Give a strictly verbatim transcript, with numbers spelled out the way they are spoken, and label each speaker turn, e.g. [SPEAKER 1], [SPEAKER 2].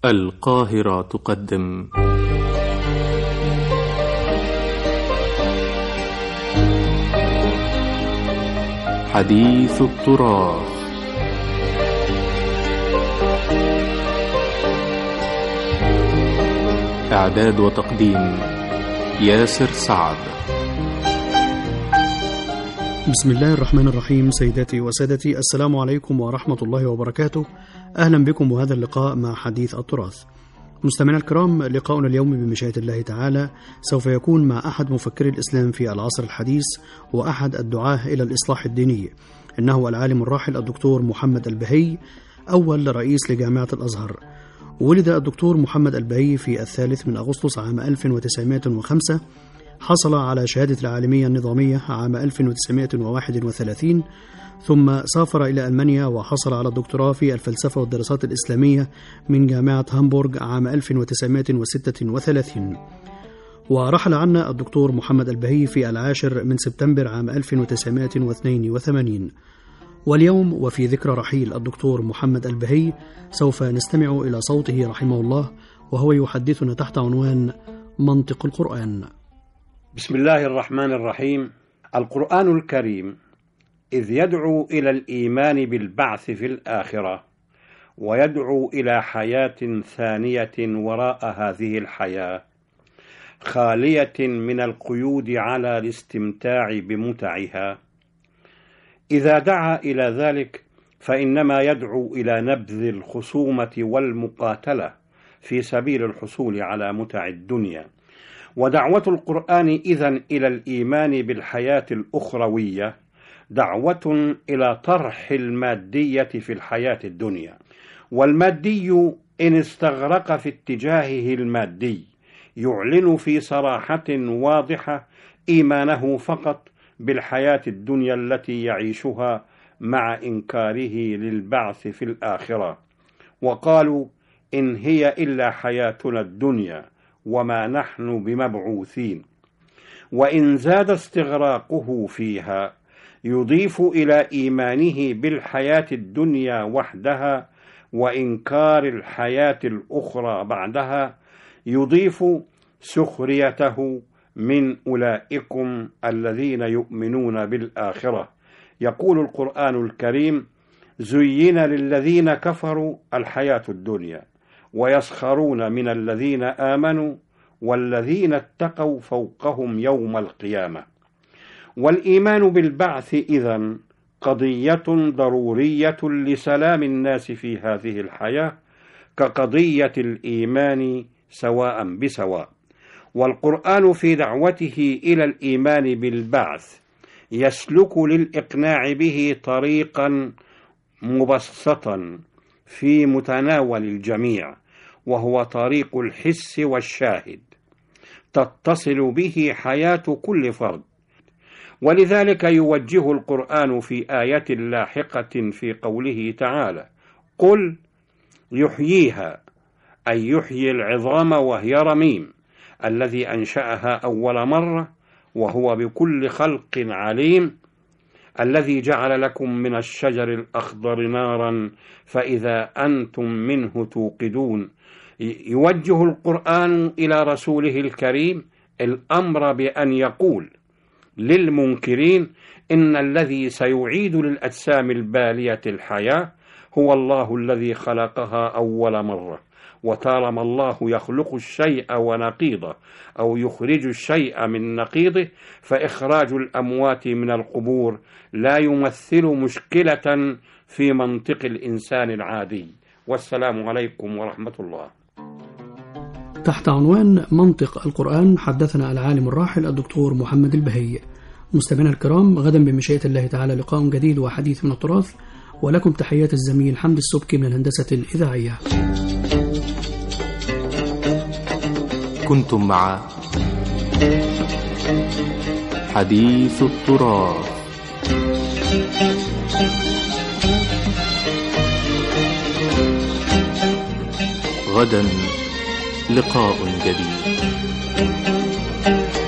[SPEAKER 1] القاهرة تقدم حديث التراث. إعداد وتقديم ياسر سعد.
[SPEAKER 2] بسم الله الرحمن الرحيم. سيداتي وسادتي، السلام عليكم ورحمة الله وبركاته. أهلا بكم وهذا اللقاء مع حديث التراث. مستمعينا الكرام، لقاؤنا اليوم بمشيئة الله تعالى سوف يكون مع أحد مفكري الإسلام في العصر الحديث وأحد الدعاة إلى الإصلاح الديني. إنه العالم الراحل الدكتور محمد البهي، أول رئيس لجامعة الأزهر. ولد الدكتور محمد البهي في الثالث من أغسطس عام ألف وتسعمائة وخمسة. حصل على شهادة العالمية النظامية عام ألف وتسعمائة وواحد وثلاثين، ثم سافر إلى ألمانيا وحصل على الدكتوراه في الفلسفة والدراسات الإسلامية من جامعة هامبورغ عام ألف وتسعمائة وستة وثلاثين. ورحل عنا الدكتور محمد البهي في العاشر من سبتمبر عام ألف وتسعمائة واثنين وثمانين. واليوم وفي ذكرى رحيل الدكتور محمد البهي سوف نستمع إلى صوته رحمه الله وهو يحدثنا تحت عنوان منطق القرآن.
[SPEAKER 3] بسم الله الرحمن الرحيم. القرآن الكريم إذ يدعو إلى الإيمان بالبعث في الآخرة، ويدعو إلى حياة ثانية وراء هذه الحياة خالية من القيود على الاستمتاع بمتعها، إذا دعا إلى ذلك فإنما يدعو إلى نبذ الخصومة والمقاتلة في سبيل الحصول على متع الدنيا. ودعوة القرآن إذن إلى الإيمان بالحياة الأخروية دعوة إلى طرح المادية في الحياة الدنيا. والمادي إن استغرق في اتجاهه المادي يعلن في صراحة واضحة إيمانه فقط بالحياة الدنيا التي يعيشها مع إنكاره للبعث في الآخرة، وقالوا إن هي إلا حياتنا الدنيا وما نحن بمبعوثين. وإن زاد استغراقه فيها يضيف إلى إيمانه بالحياة الدنيا وحدها وإنكار الحياة الأخرى بعدها، يضيف سخريته من أولئكم الذين يؤمنون بالآخرة. يقول القرآن الكريم: زين للذين كفروا الحياة الدنيا ويسخرون من الذين آمنوا والذين اتقوا فوقهم يوم القيامة. والإيمان بالبعث إذن قضية ضرورية لسلام الناس في هذه الحياة كقضية الإيمان سواء بسواء. والقرآن في دعوته إلى الإيمان بالبعث يسلك للإقناع به طريقا مبسطا في متناول الجميع، وهو طريق الحس والشاهد تتصل به حياة كل فرد. ولذلك يوجه القرآن في آية لاحقة في قوله تعالى: قل يحييها، أي يحيي العظام وهي رميم، الذي أنشأها أول مرة وهو بكل خلق عليم، الذي جعل لكم من الشجر الأخضر نارا فإذا أنتم منه توقدون. يوجه القرآن إلى رسوله الكريم الأمر بأن يقول للمنكرين إن الذي سيعيد للأجسام البالية الحياة هو الله الذي خلقها أول مرة. وطالما الله يخلق الشيء ونقيضه أو يخرج الشيء من نقيضه، فإخراج الأموات من القبور لا يمثل مشكلة في منطق الإنسان العادي. والسلام عليكم ورحمة الله.
[SPEAKER 2] تحت عنوان منطق القرآن حدثنا العالم الراحل الدكتور محمد البهي. مستمعينا الكرام، غدا بمشيئة الله تعالى لقاء جديد وحديث من التراث، ولكم تحيات الزميل حمد السبكي من الهندسة الإذاعية.
[SPEAKER 1] كنتم مع حديث التراث. غدا لقاء جديد.